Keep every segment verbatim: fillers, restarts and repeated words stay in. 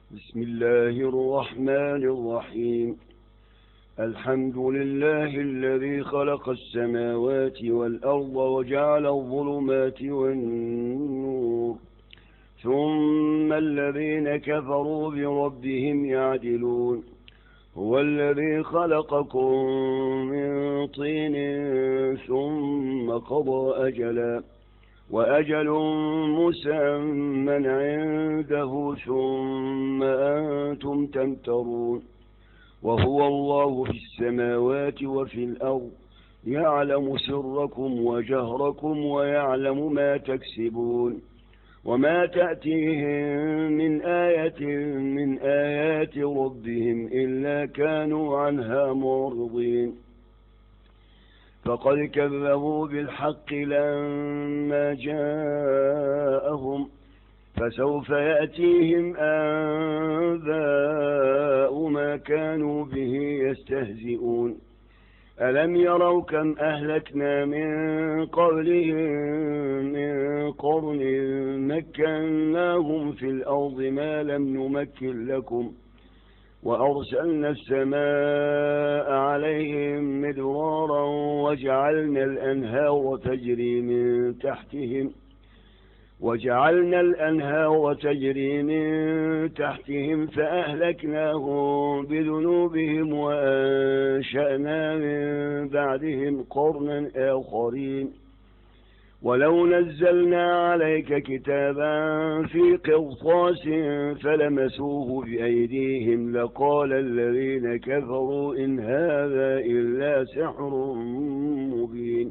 بسم الله الرحمن الرحيم. الحمد لله الذي خلق السماوات والأرض وجعل الظلمات والنور، ثم الذين كفروا بربهم يعدلون. هو الذي خلقكم من طين ثم قضى أجلا وأجل مسمى عنده ثم أنتم تمترون. وهو الله في السماوات وفي الأرض، يعلم سركم وجهركم ويعلم ما تكسبون. وما تأتيهم من آية من آيات ربهم إلا كانوا عنها معرضين. فقد كذبوا بالحق لما جاءهم، فسوف يأتيهم أنباء ما كانوا به يستهزئون. ألم يروا كم أهلكنا من قبلهم من قرن مكناهم في الأرض ما لم نمكن لكم، وأرسلنا السماء عليهم مدرارا وجعلنا الأنهار تجري من تحتهم وجعلنا الأنهار تجري من تحتهم فأهلكناهم بذنوبهم وأنشأنا من بعدهم قرنا آخرين. ولو نزلنا عليك كتابا في قرطاس فلمسوه بأيديهم لقال الذين كفروا إن هذا إلا سحر مبين.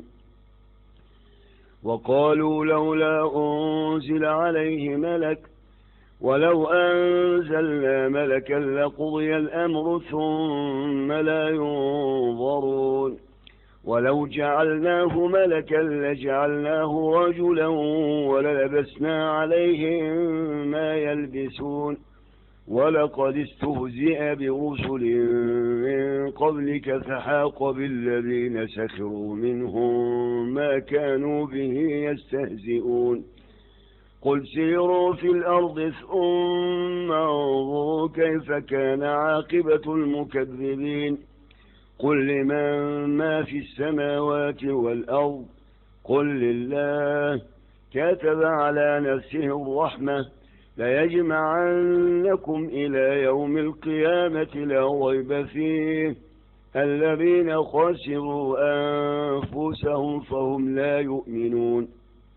وقالوا لولا أنزل عليه ملك ولو أنزلنا ملكا لقضي الأمر ثم لا ينظرون. ولو جعلناه ملكا لجعلناه رجلا وللبسنا عليهم ما يلبسون. ولقد استهزئ برسل من قبلك فحاق بالذين سخروا منهم ما كانوا به يستهزئون. قل سيروا في الأرض ثم انظروا كيف كان عاقبة المكذبين. قل لمن ما في السماوات والأرض قل لله. كتب على نفسه الرحمة ليجمعنكم إلى يوم القيامة لا ريب فيه. الذين خسروا أنفسهم فهم لا يؤمنون.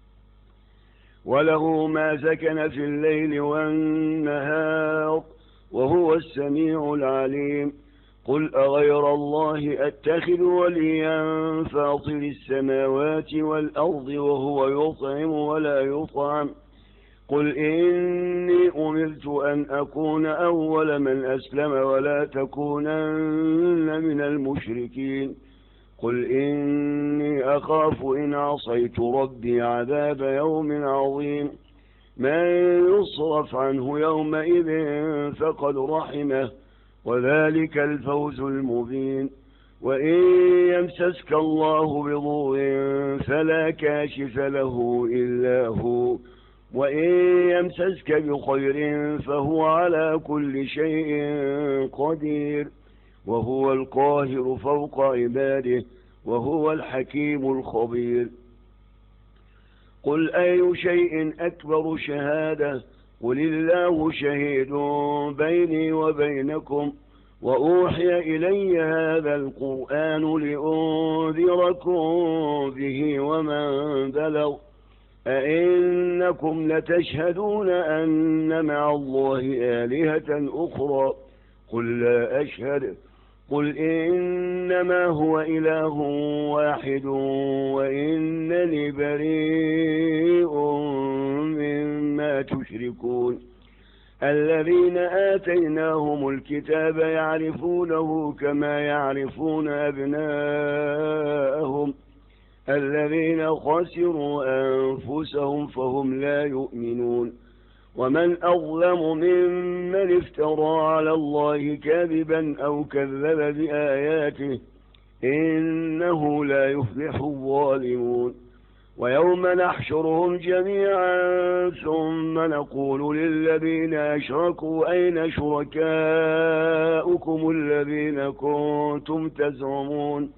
وله ما سكن في الليل والنهار وهو السميع العليم. قل أغير الله أتخذ وليا فاطر السماوات والأرض وهو يطعم ولا يطعم. قل إني أمرت أن أكون أول من أسلم ولا تكونن من المشركين. قل إني أخاف إن عصيت ربي عذاب يوم عظيم. من يصرف عنه يومئذ فقد رحمه وذلك الفوز المبين. وإن يمسسك الله بضر فلا كاشف له إلا هو، وإن يمسسك بخير فهو على كل شيء قدير. وهو القاهر فوق عباده وهو الحكيم الخبير. قل أي شيء أكبر شهادة قل الله شهيد بيني وبينكم. وأوحي إلي هذا القرآن لأنذركم به ومن بلغ. أئنكم لتشهدون أن مع الله آلهة أخرى قل لا أشهد. قل إنما هو إله واحد وإنني بريء مما تشركون. الذين آتيناهم الكتاب يعرفونه كما يعرفون أبناءهم. الذين خسروا أنفسهم فهم لا يؤمنون. ومن أظلم ممن افترى على الله كذبا أو كذب بآياته إنه لا يفلح الظالمون. ويوم نحشرهم جميعا ثم نقول للذين أشركوا أين شركاؤكم الذين كنتم تزعمون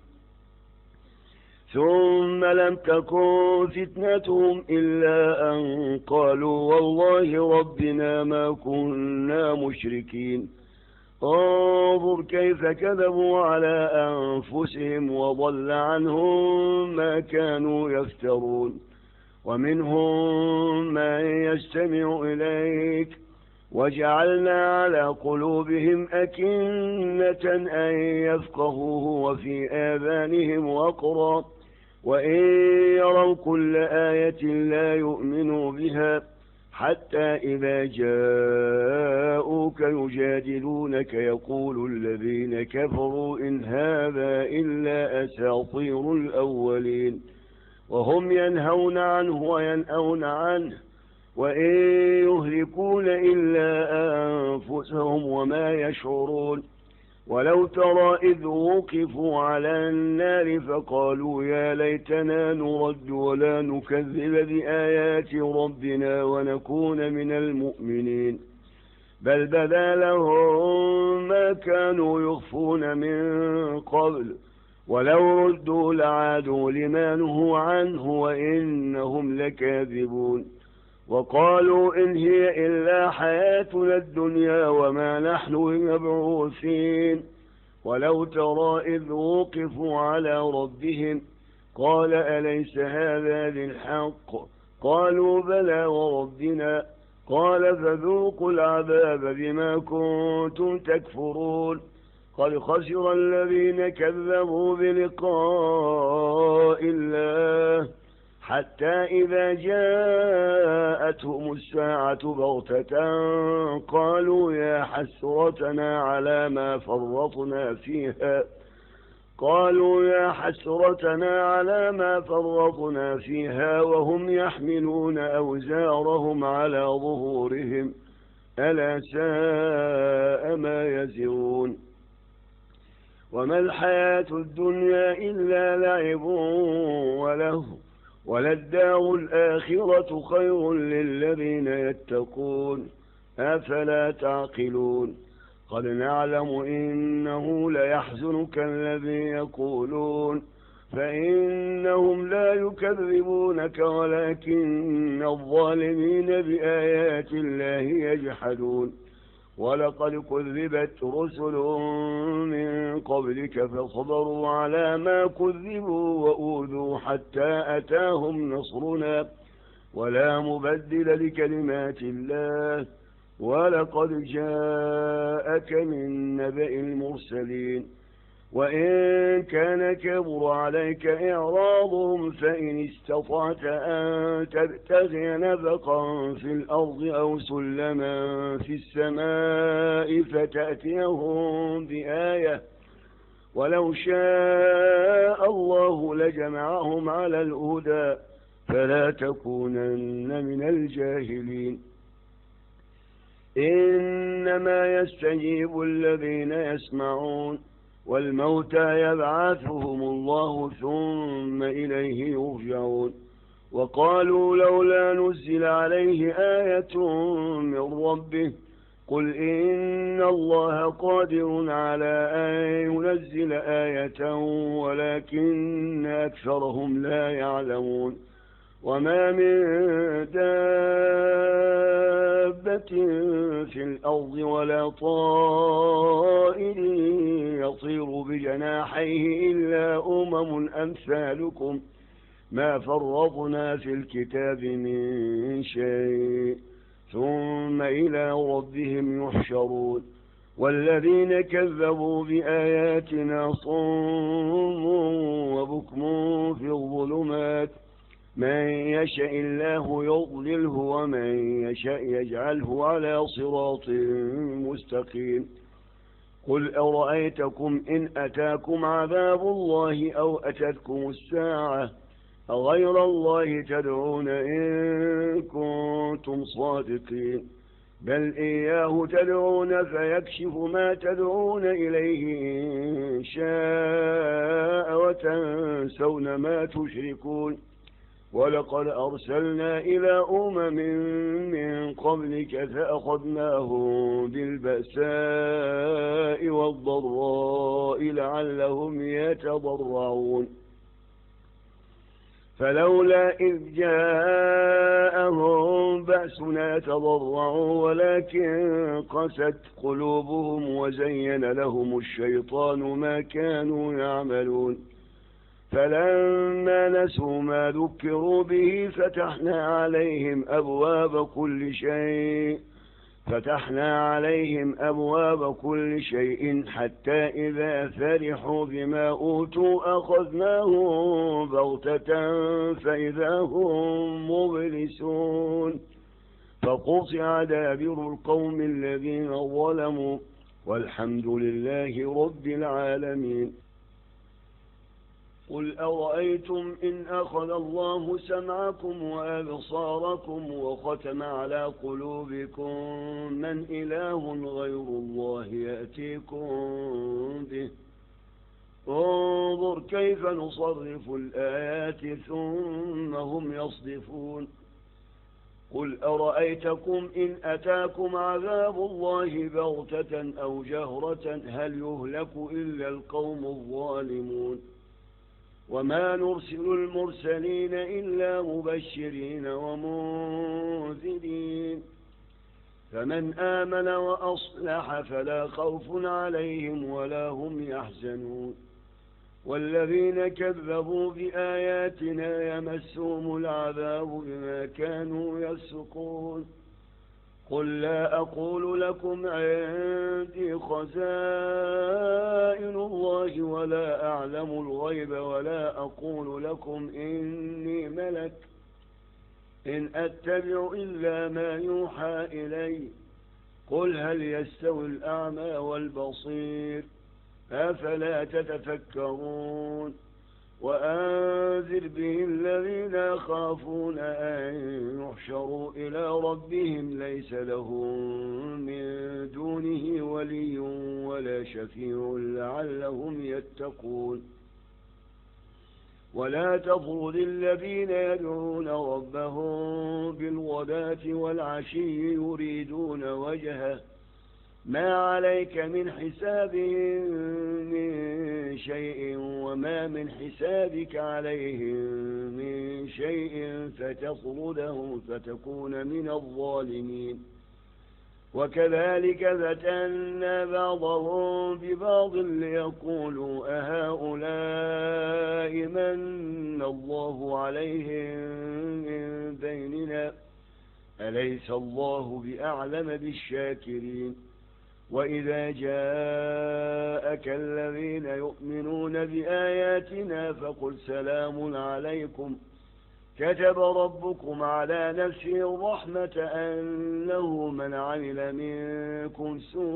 ثم لم تكن فتنتهم إلا أن قالوا والله ربنا ما كنا مشركين انظر كيف كذبوا على أنفسهم وضل عنهم ما كانوا يفترون ومنهم من يستمع إليك وجعلنا على قلوبهم أكنة أن يفقهوه وفي آذانهم وقرا وإن يروا كل آية لا يؤمنوا بها حتى إذا جاءوك يجادلونك يقول الذين كفروا إن هذا إلا أساطير الأولين وهم ينهون عنه وينأون عنه وإن يهلكون إلا أنفسهم وما يشعرون ولو ترى إذ وقفوا على النار فقالوا يا ليتنا نرد ولا نكذب بآيات ربنا ونكون من المؤمنين بل بدا لهم ما كانوا يخفون من قبل ولو ردوا لعادوا لما نهوا عنه وإنهم لكاذبون وقالوا إن هي إلا حياتنا الدنيا وما نحن بمبعوثين ولو ترى إذ وقفوا على ربهم قال أليس هذا بالحق قالوا بلى وربنا قال فذوقوا العذاب بما كنتم تكفرون قد خسر الذين كذبوا بلقاء الله حتى إذا جاءتهم الساعة بغتة قالوا يا حسرتنا على ما فرطنا فيها قالوا يا حسرتنا على ما فرطنا فيها وهم يحملون أوزارهم على ظهورهم ألا ساء ما يزرون وما الحياة الدنيا إلا لعب وله وللدار الآخرة خير للذين يتقون أفلا تعقلون قد نعلم إنه ليحزنك الذي يقولون فإنهم لا يكذبونك ولكن الظالمين بآيات الله يجحدون ولقد كذبت رسل من قبلك فصبروا على ما كذبوا وأوذوا حتى أتاهم نصرنا ولا مبدل لكلمات الله ولقد جاءك من نبأ المرسلين وإن كان كبر عليك إعراضهم فإن استطعت أن تبتغي نفقا في الأرض أو سلما في السماء فتأتيهم بآية ولو شاء الله لجمعهم على الهدى فلا تكونن من الجاهلين إنما يستجيب الذين يسمعون والموتى يبعثهم الله ثم إليه يرجعون وقالوا لولا نزل عليه آية من ربه قل إن الله قادر على أن ينزل آية ولكن أكثرهم لا يعلمون وما من دابة في الأرض ولا طائر يطير بجناحيه إلا أمم أمثالكم ما فرطنا في الكتاب من شيء ثم إلى ربهم يحشرون والذين كذبوا بآياتنا صم وبكم في الظلمات من يشاء الله يضلله ومن يشاء يجعله على صراط مستقيم قل أرأيتكم إن أتاكم عذاب الله أو أتتكم الساعة أغير الله تدعون إن كنتم صادقين بل إياه تدعون فيكشف ما تدعون إليه إن شاء وتنسون ما تشركون ولقد أرسلنا إلى أمم من قبلك فأخذناهم بالبأساء والضراء لعلهم يتضرعون فلولا إذ جاءهم بأسنا تضرعوا ولكن قست قلوبهم وزين لهم الشيطان ما كانوا يعملون فلما نسوا ما ذكروا به فتحنا عليهم أبواب كل شيء فتحنا عليهم أبواب كل شيء حتى إذا فرحوا بما أوتوا أخذناهم بغتة فإذا هم مبلسون فقطع دابر القوم الذين ظلموا والحمد لله رب العالمين. قل أرأيتم إن أخذ الله سمعكم وأبصاركم وختم على قلوبكم من إله غير الله يأتيكم به انظر كيف نصرف الآيات ثم هم يصدفون قل أرأيتكم إن أتاكم عذاب الله بغتة أو جهرة هل يهلك إلا القوم الظالمون وما نرسل المرسلين إلا مبشرين ومنذرين فمن آمن وأصلح فلا خوف عليهم ولا هم يحزنون والذين كذبوا بآياتنا يمسهم العذاب بما كانوا يفسقون قل لا أقول لكم عندي خزائن الله ولا أعلم الغيب ولا أقول لكم إني ملك إن أتبع إلا ما يوحى إلي قل هل يستوي الأعمى والبصير أفلا تتفكرون وأنذر به الذين يخافون أن يحشروا إلى ربهم ليس لهم من دونه ولي ولا شفيع لعلهم يتقون ولا تطرد الذين يدعون ربهم بالغداة والعشي يريدون وجهه ما عليك من حسابهم من شيء وما من حسابك عليهم من شيء فتطردهم فتكون من الظالمين وكذلك فتنا بعضهم ببعض ليقولوا أهؤلاء من الله عليهم من بيننا أليس الله بأعلم بالشاكرين وإذا جاءك الذين يؤمنون بآياتنا فقل سلام عليكم كتب ربكم على نفسه الرحمة أنه من عمل منكم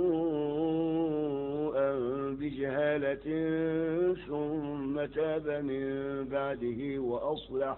سوءا بجهالة ثم تاب من بعده وأصلح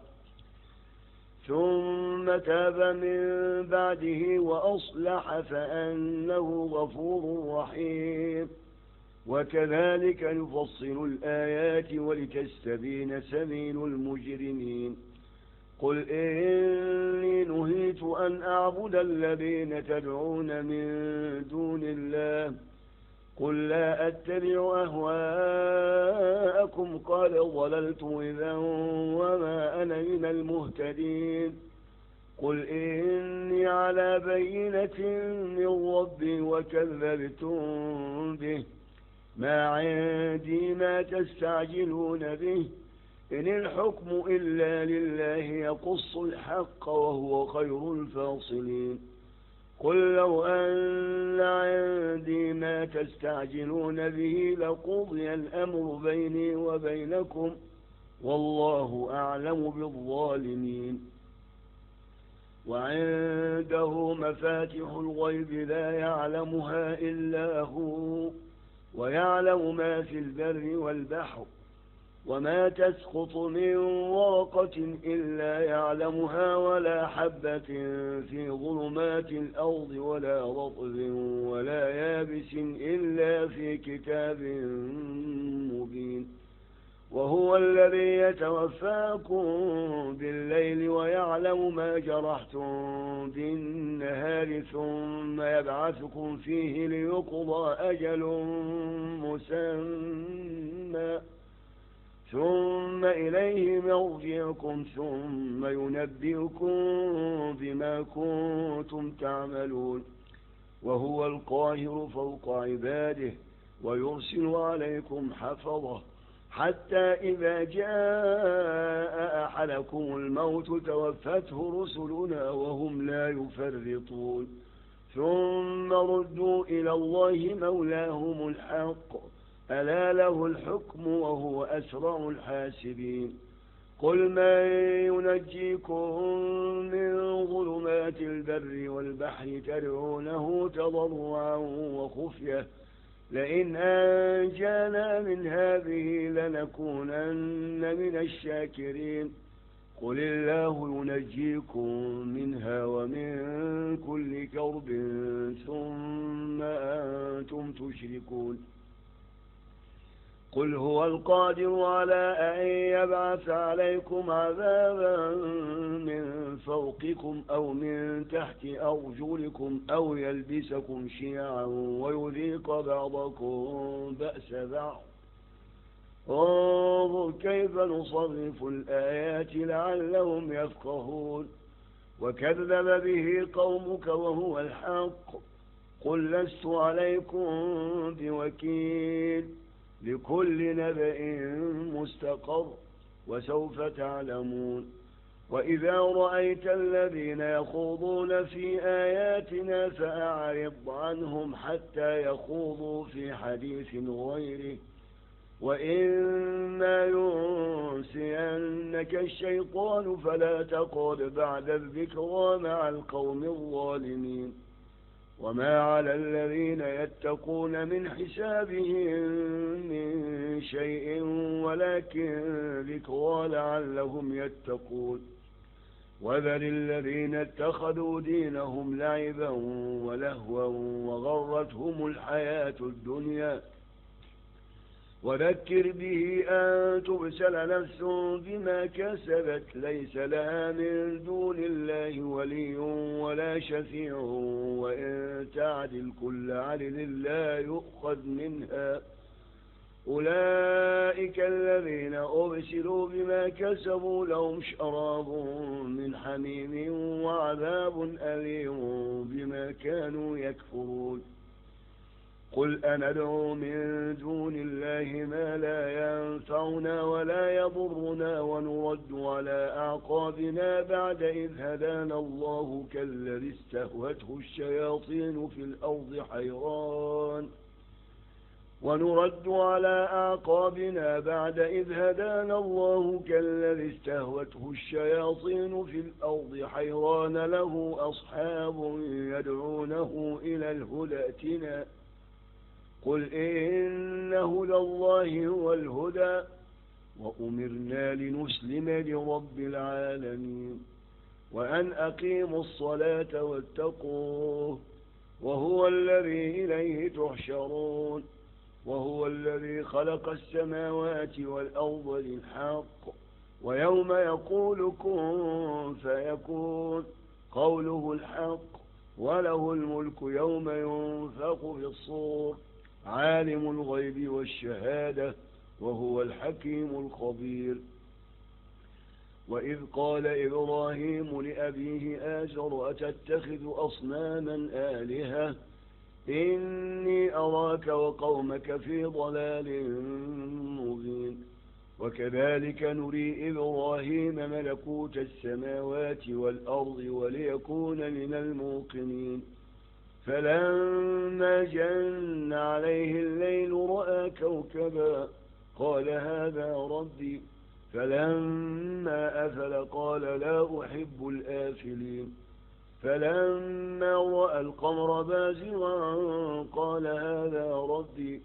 ثم تاب من بعده وأصلح فأنه غفور رحيم وكذلك نفصل الآيات ولتستبين سبيل المجرمين قل إني نهيت أن أعبد الذين تدعون من دون الله قل لا أتبع أهواءكم قد ضللت إذا وما أنا من المهتدين قل إني على بينة من ربي وكذبتم به ما عندي ما تستعجلون به إن الحكم إلا لله يقص الحق وهو خير الفاصلين قل لو أن عندي ما تستعجلون به لقضي الأمر بيني وبينكم والله أعلم بالظالمين وعنده مفاتح الغيب لا يعلمها إلا هو ويعلم ما في البر والبحر وما تسقط من ورقة إلا يعلمها ولا حبة في ظلمات الأرض ولا رطب ولا يابس إلا في كتاب مبين وهو الذي يتوفاكم بالليل ويعلم ما جرحتم بالنهار ثم يبعثكم فيه ليقضى أجل مسمى ثم إليه مرجعكم ثم ينبئكم بما كنتم تعملون وهو القاهر فوق عباده ويرسل عليكم حفظه حتى إذا جاء أحدكم الموت توفته رسلنا وهم لا يفرطون ثم ردوا إلى الله مولاهم الحق ألا له الحكم وهو أسرع الحاسبين قل من ينجيكم من ظلمات البر والبحر تدعونه تضرعا وخفية لئن أنجانا من هذه لنكونن من الشاكرين قل الله ينجيكم منها ومن كل كرب ثم أنتم تشركون قل هو القادر على أن يبعث عليكم عذابا من فوقكم أو من تحت أرجلكم أو يلبسكم شيعا ويذيق بعضكم بأس بعض انظر كيف نصرف الآيات لعلهم يفقهون وكذب به قومك وهو الحق قل لست عليكم بوكيل لكل نبأ مستقر وسوف تعلمون وإذا رأيت الذين يخوضون في آياتنا فأعرض عنهم حتى يخوضوا في حديث غيره وإما ينسينك الشيطان فلا تقعد بعد الذكرى مع القوم الظالمين وما على الذين يتقون من حسابهم من شيء ولكن ذكرى لعلهم يتقون وذل الذين اتخذوا دينهم لعبا ولهوا وغرتهم الحياة الدنيا وذكر به أن تبسل نفس بما كسبت ليس لها من دون الله ولي ولا شفيع وإن تعدل كل عدل لا يؤخذ منها أولئك الذين أبسلوا بما كسبوا لهم شراب من حميم وعذاب أليم بما كانوا يكفرون قل أندعو من دون الله ما لا ينفعنا ولا يضرنا ونرد على أعقابنا بعد إذ هدانا الله كالذي استهوته الشياطين في الأرض حيران ونرد على أعقابنا بعد إذ هدانا الله كالذي استهوته الشياطين في الأرض حيران له أصحاب يدعونه إلى الهدى ائتنا قل إن هدى الله هو الهدى وأمرنا لنسلم لرب العالمين وأن أقيموا الصلاة واتقوه وهو الذي إليه تحشرون وهو الذي خلق السماوات والأرض بالحق ويوم يقول كن فيكون قوله الحق وله الملك يوم ينفخ في الصور عالم الغيب والشهادة وهو الحكيم الخبير وإذ قال إبراهيم لأبيه آزر أتتخذ أصناما آلهة إني أراك وقومك في ضلال مبين وكذلك نري إبراهيم ملكوت السماوات والأرض وليكون من الموقنين فلما جن عليه الليل رأى كوكبا قال هذا ربي فلما أفل قال لا أحب الآفلين فلما رأى القمر بازغا قال هذا ربي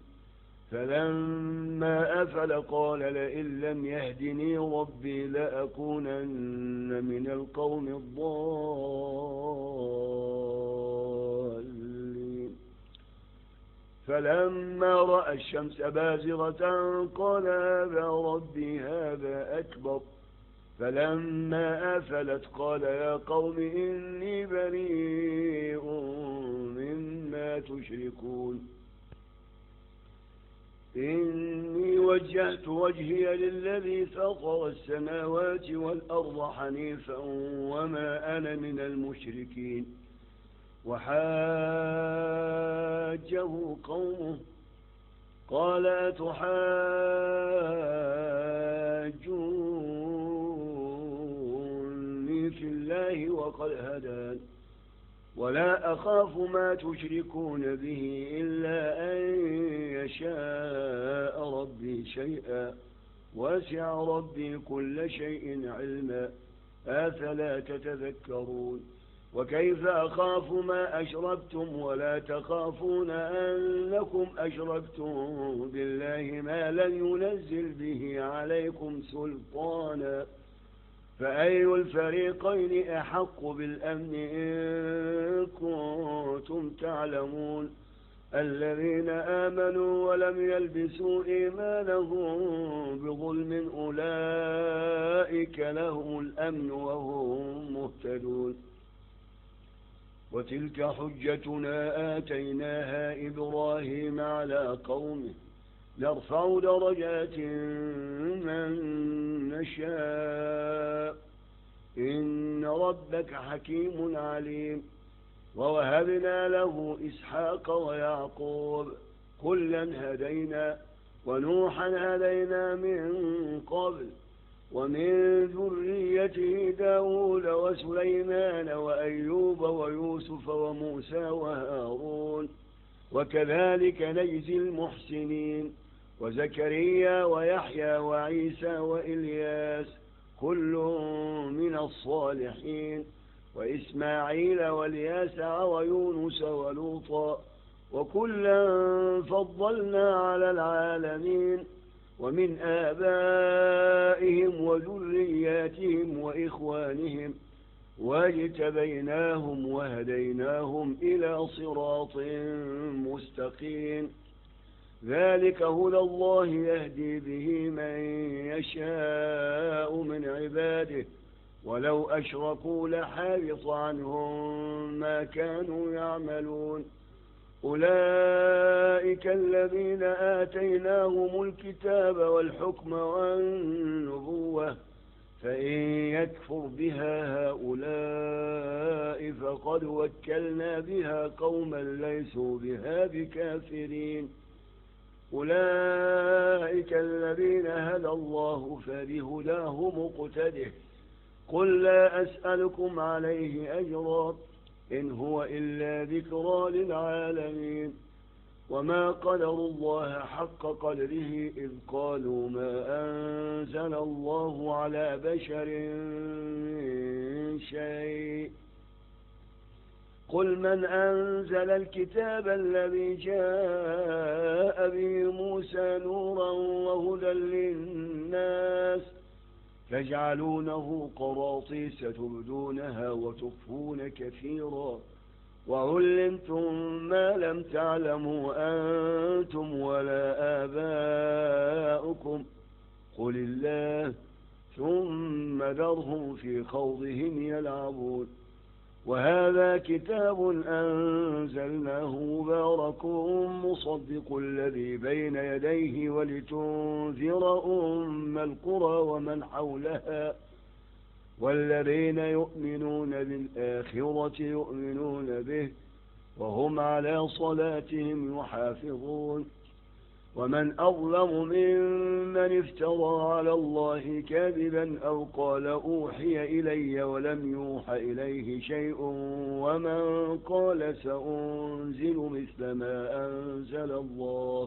فلما أفل قال لئن لم يهدني ربي لأكونن من القوم الضالين فلما رأى الشمس بازغة قال هذا ربي هذا أكبر. فلما آفلت قال يا قوم إني بريء مما تشركون. إني وجهت وجهي للذي فطر السماوات والأرض حنيفا وما أنا من المشركين. وحاجه قومه قال أتحاجوني في الله وقد هدان ولا أخاف ما تشركون به إلا أن يشاء ربي شيئا وسع ربي كل شيء علما أفلا تتذكرون. وكيف أخاف ما أشركتم ولا تخافون أنكم أشركتم بالله ما لن ينزل به عليكم سلطانا فأي الفريقين أحق بالأمن إن كنتم تعلمون. الذين آمنوا ولم يلبسوا إيمانهم بظلم أولئك لهم الأمن وهم مهتدون. وتلك حجتنا آتيناها إبراهيم على قومه نرفع درجات من نشاء إن ربك حكيم عليم. ووهبنا له إسحاق ويعقوب كلا هدينا ونوحا هدينا من قبل ومن ذريته داود وسليمان وأيوب ويوسف وموسى وهارون وكذلك نجزي المحسنين. وزكريا ويحيى وعيسى وإلياس كل من الصالحين وإسماعيل والياسع ويونس ولوطا وكلا فضلنا على العالمين. ومن آبائهم وذرياتهم وإخوانهم واجتبيناهم وهديناهم إلى صراط مستقيم. ذلك هدى الله يهدي به من يشاء من عباده ولو أشركوا لحبط عنهم ما كانوا يعملون. أولئك الذين آتيناهم الكتاب والحكم والنبوة فإن يكفر بها هؤلاء فقد وكلنا بها قوما ليسوا بها بكافرين. أولئك الذين هدى الله فبهداه مقتده قل لا أسألكم عليه أجرا إن هو إلا ذكرى للعالمين. وما قدروا الله حق قدره إذ قالوا ما أنزل الله على بشر من شيء قل من أنزل الكتاب الذي جاء به موسى نورا وهدى للناس تجعلونه قراطيس تبدونها وتخفون كثيرا وعلمتم ما لم تعلموا أنتم ولا آباؤكم قل الله ثم ذرهم في خوضهم يلعبون. وهذا كتاب أنزلناه مبارك مصدق الذي بين يديه ولتنذر أم القرى ومن حولها والذين يؤمنون بالآخرة يؤمنون به وهم على صلاتهم يحافظون. ومن أظلم ممن افترى على الله كاذبا أو قال أوحي إلي ولم يوحى إليه شيء ومن قال سأنزل مثل ما أنزل الله.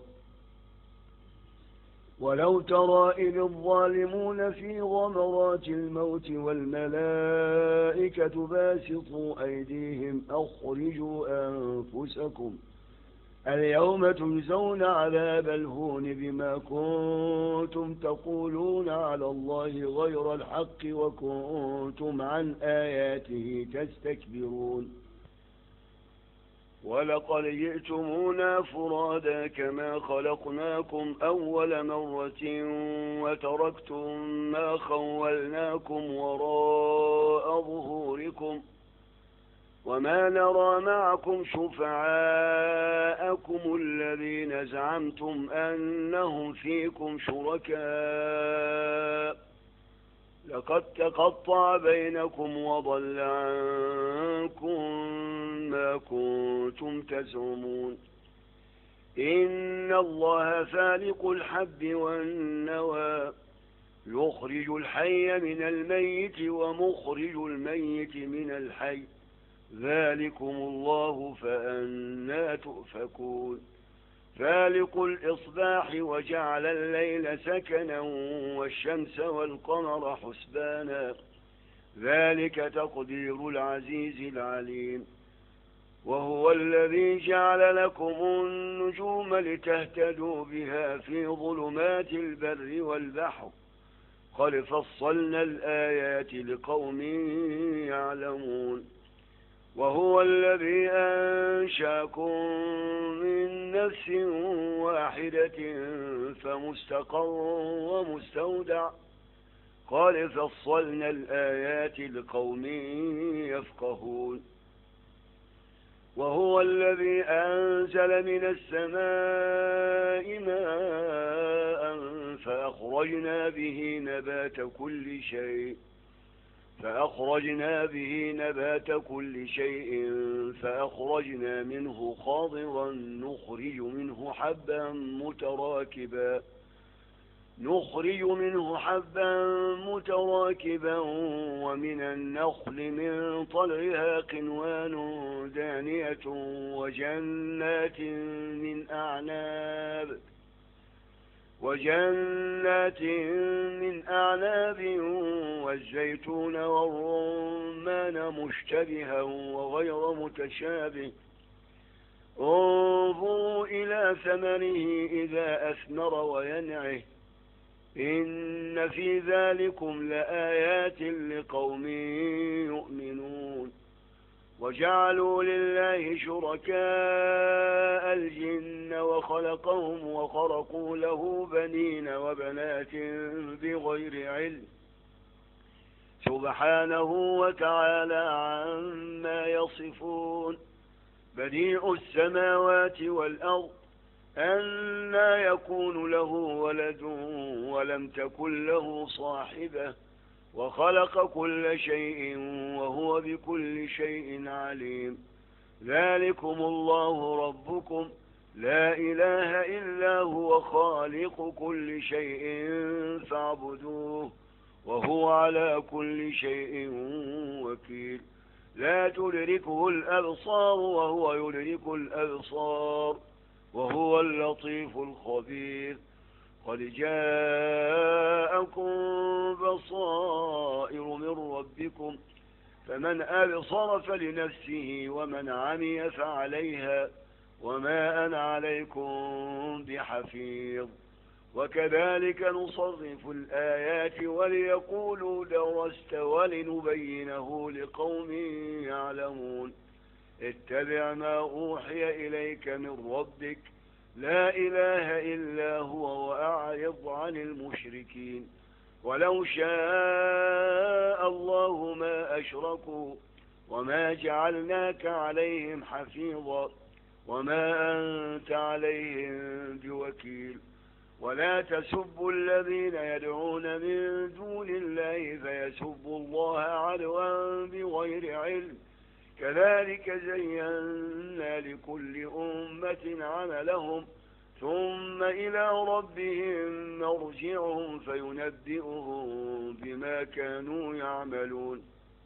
ولو ترى إذ الظالمون في غمرات الموت والملائكة باسطوا أيديهم أخرجوا أنفسكم اليوم تجزون عذاب الهون بما كنتم تقولون على الله غير الحق وكنتم عن آياته تستكبرون. ولقد جئتمونا فرادا كما خلقناكم أول مرة وتركتم ما خولناكم وراء ظهوركم وما نرى معكم شفعاءكم الذين زعمتم أنهم فيكم شركاء لقد تقطع بينكم وضل عنكم ما كنتم تزعمون إن الله فالق الحب والنوى يخرج الحي من الميت ومخرج الميت من الحي ذلكم الله فأنى تؤفكون فالق الإصباح وجعل الليل سكنا والشمس والقمر حسبانا ذلك تقدير العزيز العليم وهو الذي جعل لكم النجوم لتهتدوا بها في ظلمات البر والبحر قد فصلنا الآيات لقوم يعلمون وهو الذي أنشأكم من نفس واحدة فمستقر ومستودع قد فصلنا الآيات لقوم يفقهون وهو الذي أنزل من السماء ماء فأخرجنا به نبات كل شيء فأخرجنا به نبات كل شيء فأخرجنا منه خاضرا نخرج منه حبا متراكبا نخرج منه حبا متراكبا ومن النخل من طلعها قنوان دانية وجنات من أعناب وجنات من أعناب والزيتون والرمان مشتبها وغير متشابه انظروا إلى ثمره إذا أثمر وينعه إن في ذلكم لآيات لقوم يؤمنون وجعلوا لله شركاء الجن وخلقهم وخرقوا له بنين وبنات بغير علم سبحانه وتعالى عما يصفون بديع السماوات والأرض أنى يكون له ولد ولم تكن له صاحبة وخلق كل شيء وهو بكل شيء عليم ذلكم الله ربكم لا إله إلا هو خالق كل شيء فاعبدوه وهو على كل شيء وكيل لا تدركه الأبصار وهو يدرك الأبصار وهو اللطيف الخبير قد جاءكم بصائر من ربكم فمن أبصر فلنفسه ومن عمي فعليها وما أنا عليكم بحفيظ وكذلك نصرف الآيات وليقولوا درست ولنبينه لقوم يعلمون اتبع ما أوحي إليك من ربك لا إله إلا هو وأعرض عن المشركين ولو شاء الله ما أشركوا وما جعلناك عليهم حفيظا وما أنت عليهم بوكيل ولا تسبوا الذين يدعون من دون الله فيسبوا الله عدوا بغير علم كذلك زينا لكل أمة عملهم ثم إلى ربهم مرجعهم فينبئهم بما كانوا يعملون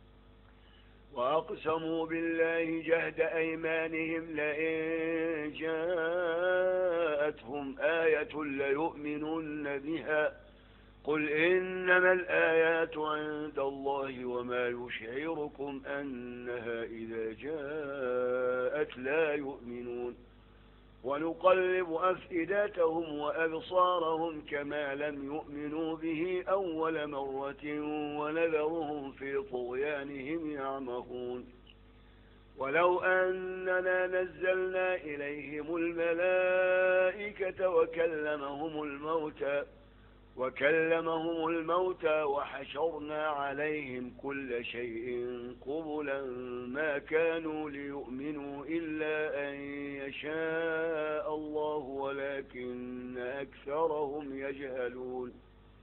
وأقسموا بالله جهد أيمانهم لئن جاءتهم آية ليؤمنن بها قل إنما الآيات عند الله وما يشعركم أنها إذا جاءت لا يؤمنون ونقلب أفئدتهم وأبصارهم كما لم يؤمنوا به أول مرة ونذرهم في طغيانهم يعمهون ولو أننا نزلنا إليهم الملائكة وكلمهم الموتى وكلمهم الموتى وحشرنا عليهم كل شيء قبلا ما كانوا ليؤمنوا إلا أن يشاء الله ولكن أكثرهم يجهلون.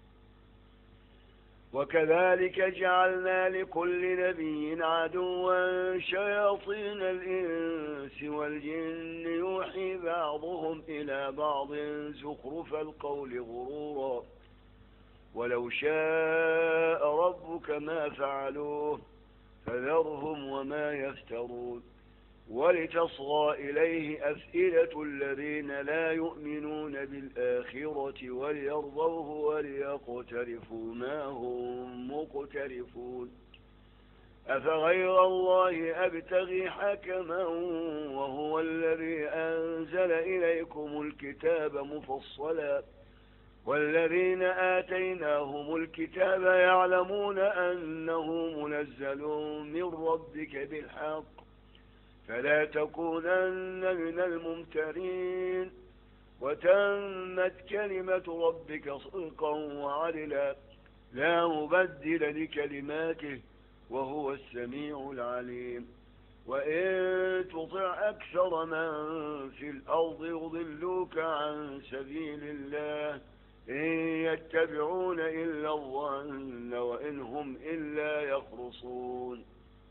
وكذلك جعلنا لكل نبي عدوا شياطين الإنس والجن يوحي بعضهم إلى بعض زخرف القول غرورا ولو شاء ربك ما فعلوه فذرهم وما يفترون. ولتصغى إليه أفئدة الذين لا يؤمنون بالآخرة وليرضوه وليقترفوا ما هم مقترفون. أفغير الله أبتغي حكما وهو الذي أنزل إليكم الكتاب مفصلا والذين آتيناهم الكتاب يعلمون أنه منزل من ربك بالحق فلا تكونن من الممترين. وتمت كلمة ربك صدقا وعدلا لا مبدل لكلماته وهو السميع العليم. وإن تطع أكثر من في الأرض يضلوك عن سبيل الله إن يتبعون إلا الظن وإن هم إلا يخرصون.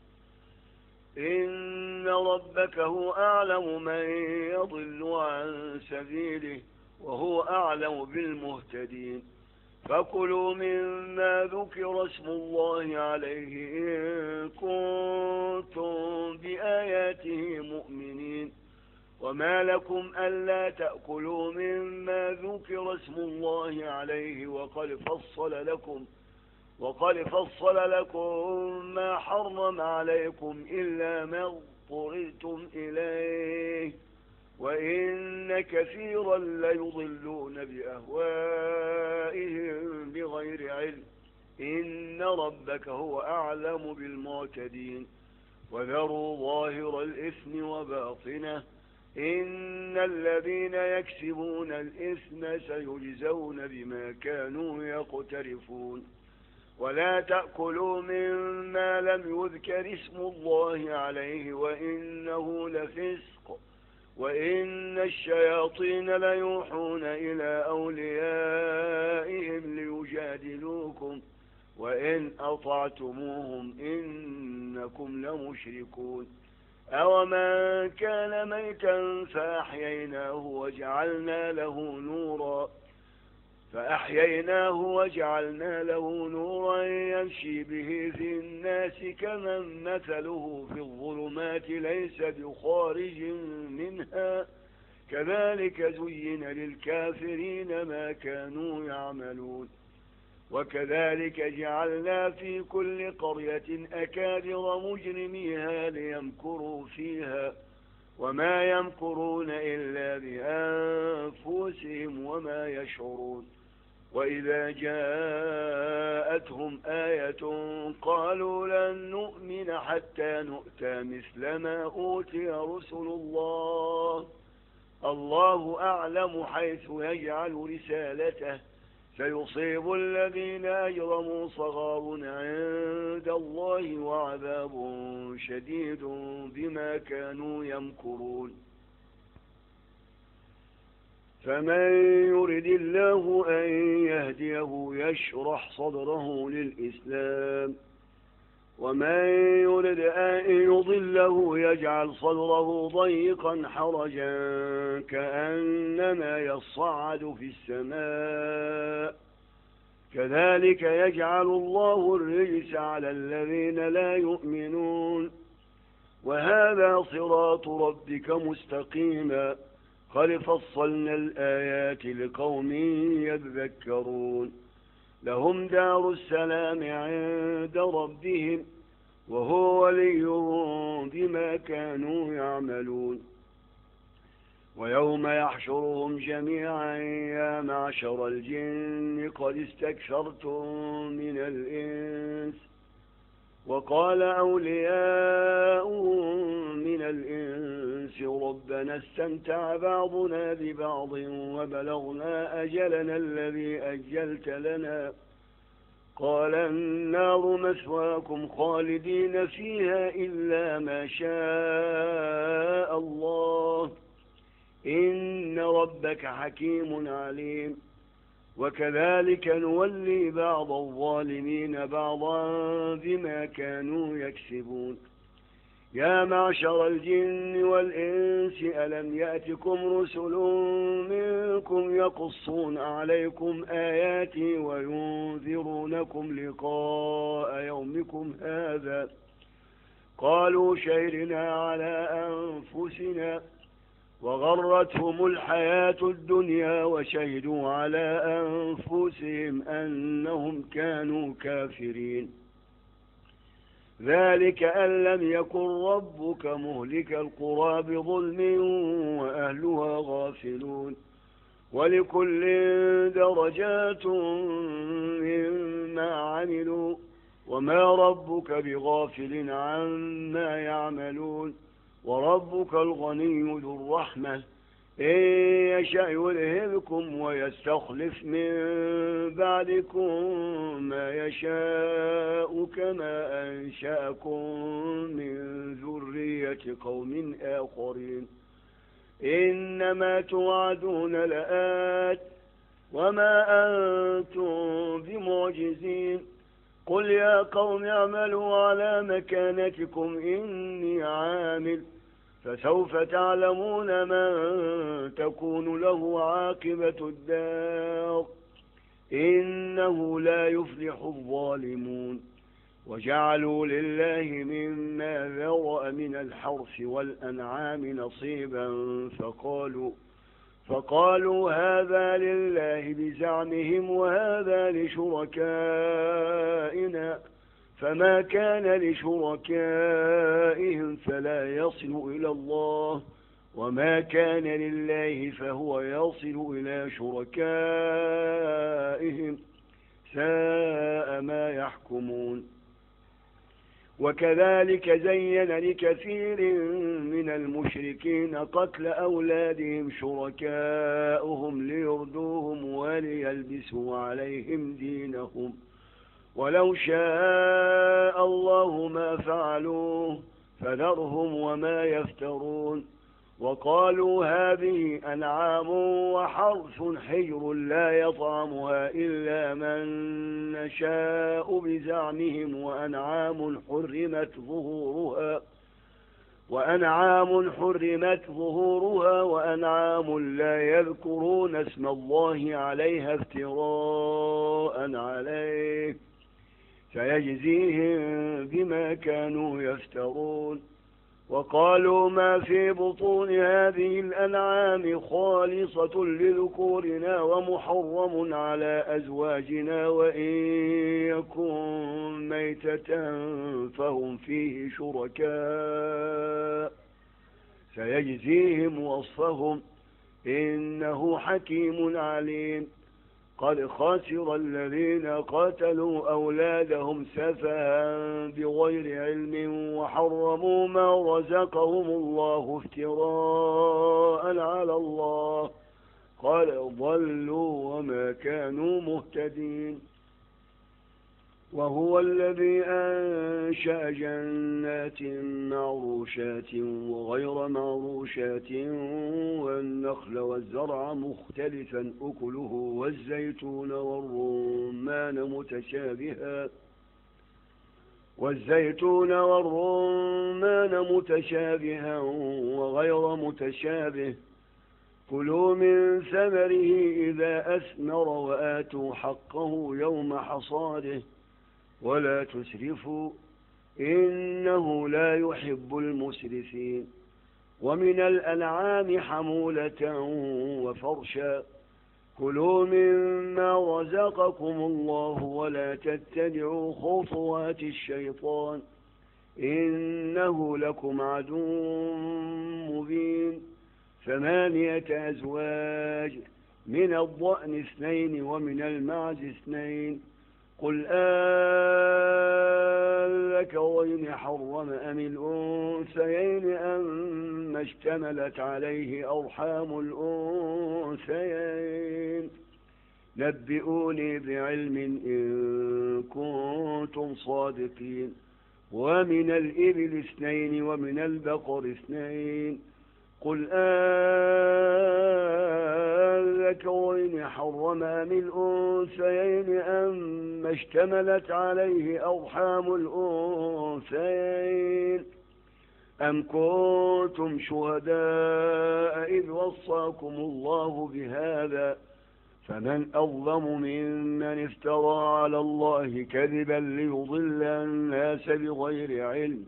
إن ربك هو أعلم من يضل عن سبيله وهو أعلم بالمهتدين. فكلوا مما ذكر اسم الله عليه إن كنتم بآياته مؤمنين. وما لكم ألا تأكلوا مما ذكر اسم الله عليه وقد فصل لكم وقد فصل لكم ما حرم عليكم إلا ما اضطررتم إليه وإن كثيرا ليضلون بأهوائهم بغير علم. إن ربك هو أعلم بالمعتدين. وذروا ظاهر الإثم وباطنه إن الذين يكسبون الإثم سيجزون بما كانوا يقترفون. ولا تأكلوا مما لم يذكر اسم الله عليه وإنه لفسق وإن الشياطين ليوحون إلى أوليائهم ليجادلوكم وإن أطعتموهم إنكم لمشركون. أومن كان ميتا فأحييناه وجعلنا له نورا فأحييناه وجعلنا له نورا يمشي به في الناس كمن مثله في الظلمات ليس بخارج منها كذلك زين للكافرين ما كانوا يعملون. وكذلك جعلنا في كل قرية أكابر مجرميها ليمكروا فيها وما يمكرون إلا بأنفسهم وما يشعرون. وإذا جاءتهم آية قالوا لن نؤمن حتى نؤتى مثل ما أوتي رسل الله الله أعلم حيث يجعل رسالته سيصيب الذين أجرموا صغار عند الله وعذاب شديد بما كانوا يمكرون. فمن يرد الله أن يهديه يشرح صدره للإسلام ومن يرد أن يضله يجعل صدره ضيقا حرجا كأنما يصعد في السماء كذلك يجعل الله الرجس على الذين لا يؤمنون. وهذا صراط ربك مستقيما قد فصلنا الآيات لقوم يذكرون. لهم دار السلام عند ربهم وهو وليهم بما كانوا يعملون. ويوم يحشرهم جميعا يا معشر الجن قد استكثرتم من الإنس وقال أولياؤهم من الإنس ربنا استمتع بعضنا ببعض وبلغنا أجلنا الذي أجلت لنا قال النار مثواكم خالدين فيها إلا ما شاء الله إن ربك حكيم عليم وكذلك نولي بعض الظالمين بعضا بما كانوا يكسبون يا معشر الجن والإنس ألم يأتكم رسل منكم يقصون عليكم آياتي وينذرونكم لقاء يومكم هذا قالوا شهدنا على أنفسنا وغرتهم الحياة الدنيا وشهدوا على أنفسهم أنهم كانوا كافرين ذلك أن لم يكن ربك مهلك القرى بظلم وأهلها غافلون ولكل درجات مما عملوا وما ربك بغافل عما يعملون وربك الغني ذو الرحمة إن يشأ يذهبكم ويستخلف من بعدكم ما يشاء كما أنشأكم من ذرية قوم آخرين إنما توعدون لآت وما أنتم بمعجزين قل يا قوم اعملوا على مكانتكم إني عامل فسوف تعلمون من تكون له عاقبة الدار إنه لا يفلح الظالمون وجعلوا لله مما ذرأ من الحرث والأنعام نصيبا فقالوا فقالوا هذا لله بزعمهم وهذا لشركائنا فما كان لشركائهم فلا يصل إلى الله وما كان لله فهو يصل إلى شركائهم ساء ما يحكمون وكذلك زين لكثير من المشركين قتل أولادهم شركاؤهم ليردوهم وليلبسوا عليهم دينهم ولو شاء الله ما فعلوه فذرهم وما يفترون وقالوا هذه أنعام وحرث حجر لا يطعمها إلا من نشاء بزعمهم وأنعام حرمت ظهورها وأنعام حرمت ظهورها وأنعام لا يذكرون اسم الله عليها افتراء عليه سيجزيهم بما كانوا يفترون وقالوا ما في بطون هذه الأنعام خالصة لذكورنا ومحرم على أزواجنا وإن يكن ميتة فهم فيه شركاء سيجزيهم وصفهم إنه حكيم عليم قد خسر الذين قتلوا أولادهم سفها بغير علم وحرموا ما رزقهم الله افتراء على الله قد ضلوا وما كانوا مهتدين وهو الذي أنشأ جنات معروشات وغير معروشات والنخل والزرع مختلفا أكله والزيتون والرمان متشابها والزيتون والرمان متشابها وغير متشابه كلوا من ثمره إذا أثمر وآتوا حقه يوم حصاده ولا تسرفوا إنه لا يحب المسرفين ومن الأنعام حمولة وفرشا كلوا مما رزقكم الله ولا تتبعوا خطوات الشيطان إنه لكم عدو مبين ثمانية أزواج من الضأن اثنين ومن المعز اثنين قل أذكرين حرم أم الأنثيين أما اشتملت عليه أرحام الأنثيين نبئوني بعلم إن كنتم صادقين ومن الإبل اثنين ومن البقر اثنين قل أذكرين حرم أم الأنثيين أما اشتملت عليه أرحام الأنثيين أم كنتم شهداء إذ وصاكم الله بهذا فمن أظلم ممن افترى على الله كذبا ليضل الناس بغير علم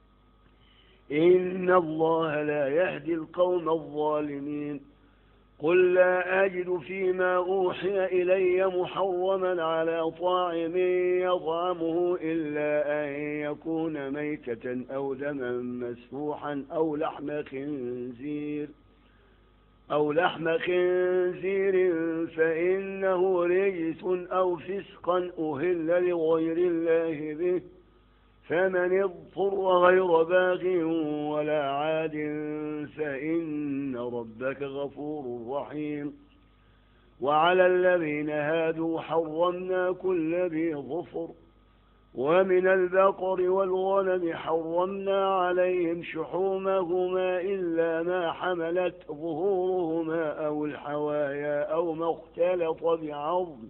إن الله لا يهدي القوم الظالمين قل لا أجد فيما أوحي إلي محرما على طاعم يطعمه إلا أن يكون ميتة أو دما مسفوحا أو لحم خنزير أو لحم خنزير فإنه رجس أو فسقا أهل لغير الله به فمن اضطر غير باغ ولا عاد فإن ربك غفور رحيم وعلى الذين هادوا حرمنا كل ذي ظفر ومن البقر والغنم حرمنا عليهم شحومهما إلا ما حملت ظهورهما أو الحوايا أو ما اختلط بعظم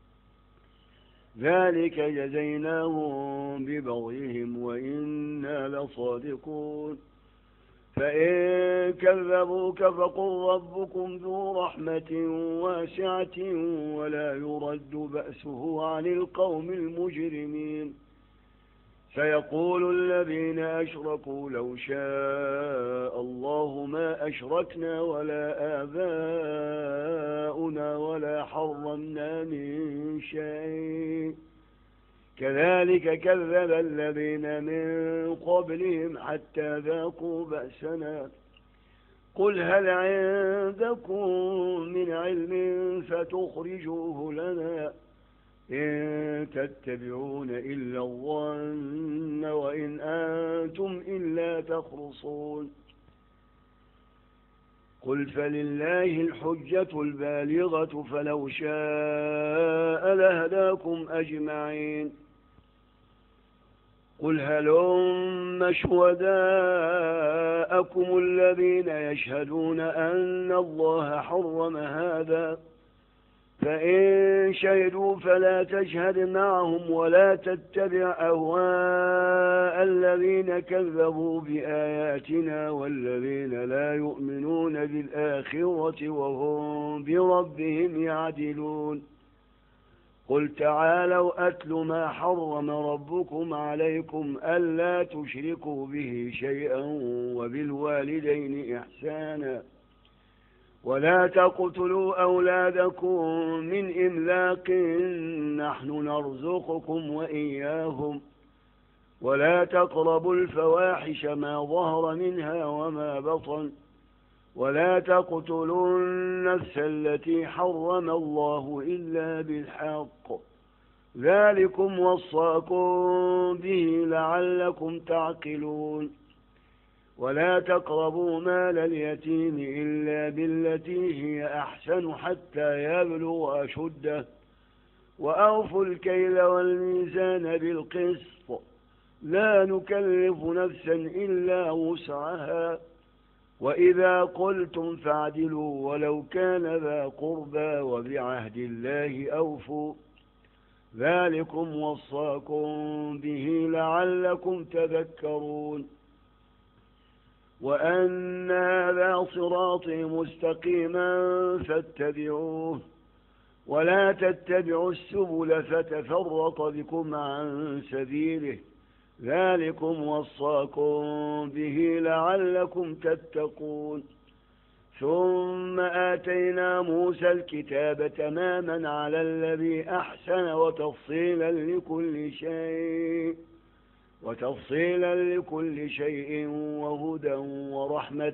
ذلك جزيناهم ببغيهم وإنا لصادقون فإن كذبوك فقل ربكم ذو رحمة واسعة ولا يرد بأسه عن القوم المجرمين سيقول الذين أشركوا لو شاء الله ما أشركنا ولا آباؤنا ولا حرمنا من شيء كذلك كذب الذين من قبلهم حتى ذاقوا بأسنا قل هل عندكم من علم فتخرجوه لنا إن تتبعون إلا الظن وإن أنتم إلا تخرصون قل فلله الحجة البالغة فلو شاء لهداكم أجمعين قل هلم شهداءكم الذين يشهدون أن الله حرم هذا فإن شهدوا فلا تشهد معهم ولا تتبع أهواء الذين كذبوا بآياتنا والذين لا يؤمنون بالآخرة وهم بربهم يعدلون قل تعالوا أتل ما حرم ربكم عليكم ألا تشركوا به شيئا وبالوالدين إحسانا ولا تقتلوا أولادكم من إملاق نحن نرزقكم وإياهم ولا تقربوا الفواحش ما ظهر منها وما بطن ولا تقتلوا النفس التي حرم الله إلا بالحق ذلكم وصاكم به لعلكم تعقلون ولا تقربوا مال اليتيم إلا بالتي هي أحسن حتى يبلغ أشده وأوفوا الكيل والميزان بالقسط لا نكلف نفسا إلا وسعها وإذا قلتم فاعدلوا ولو كان ذا قربى وبعهد الله أوفوا ذلكم وصاكم به لعلكم تذكرون وأن هذا صراطي مستقيما فاتبعوه ولا تتبعوا السبل فتفرق بكم عن سبيله ذلكم وصاكم به لعلكم تتقون ثم آتينا موسى الكتاب تماما على الذي أحسن وتفصيلا لكل شيء وتفصيلا لكل شيء وهدى ورحمة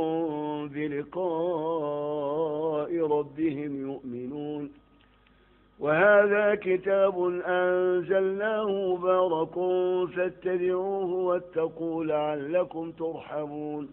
لعلهم بلقاء ربهم يؤمنون وهذا كتاب أنزلناه مبارك فاتبعوه واتقوا لعلكم ترحمون.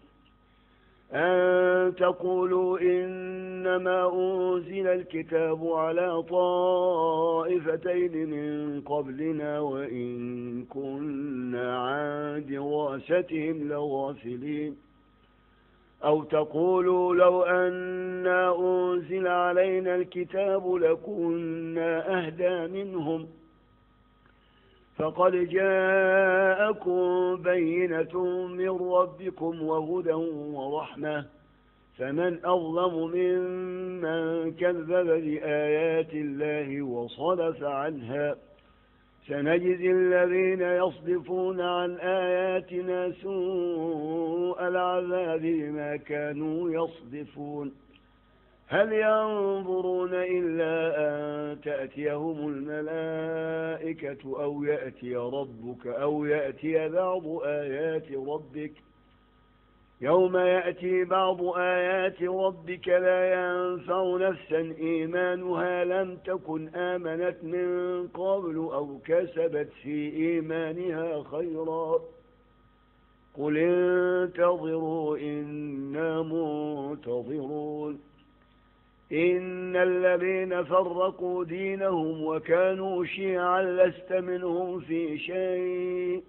أن تقولوا إنما أنزل الكتاب على طائفتين من قبلنا وإن كنا عن دراستهم لغافلين. أو تقولوا لو أنا أنزل علينا الكتاب لكنا أهدى منهم. فقد جاءكم بينة من ربكم وهدى ورحمة، فمن أظلم ممن كذب بآيات الله وصدف عنها. سنجزي الذين يصدفون عن آياتنا سوء العذاب بما كانوا يصدفون. هل ينظرون إلا أن تأتيهم الملائكة أو يأتي ربك أو يأتي بعض آيات ربك؟ يوم يأتي بعض آيات ربك لا ينفع نفسا إيمانها لم تكن آمنت من قبل أو كسبت في إيمانها خيرا. قل انتظروا إنا منتظرون. إن الذين فرقوا دينهم وكانوا شيعا لست منهم في شيء،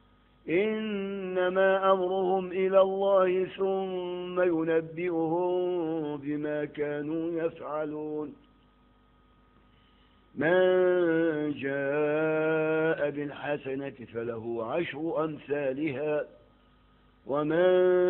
إنما أمرهم إلى الله ثم ينبئهم بما كانوا يفعلون. من جاء بالحسنة فله عشر أمثالها ومن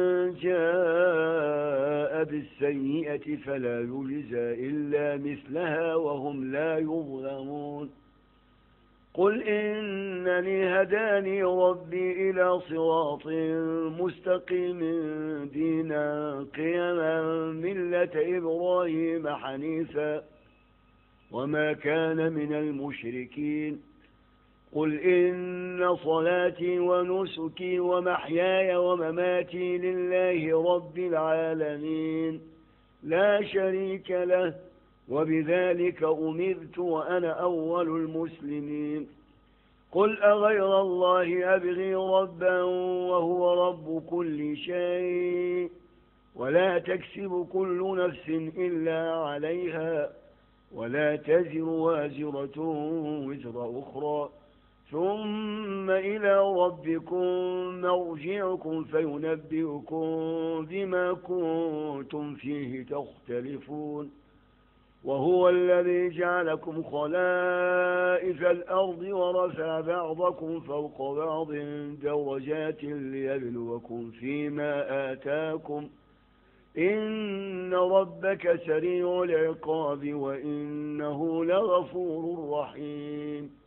جاء بالسيئة فلا يجزى إلا مثلها وهم لا يظلمون. قل إنني هداني ربي إلى صراط مستقيم دينا قيما ملة إبراهيم حنيفا وما كان من المشركين. قل إن صلاتي ونسكي ومحياي ومماتي لله رب العالمين لا شريك له وبذلك أمرت وأنا أول المسلمين. قل أغير الله أبغي ربا وهو رب كل شيء ولا تكسب كل نفس إلا عليها ولا تزر وازرة وزر أخرى ثم إلى ربكم مرجعكم فينبئكم بما كنتم فيه تختلفون. وهو الذي جعلكم خلائف الأرض ورفع بعضكم فوق بعض درجات ليبلوكم فيما آتاكم إن ربك سريع العقاب وإنه لغفور رحيم.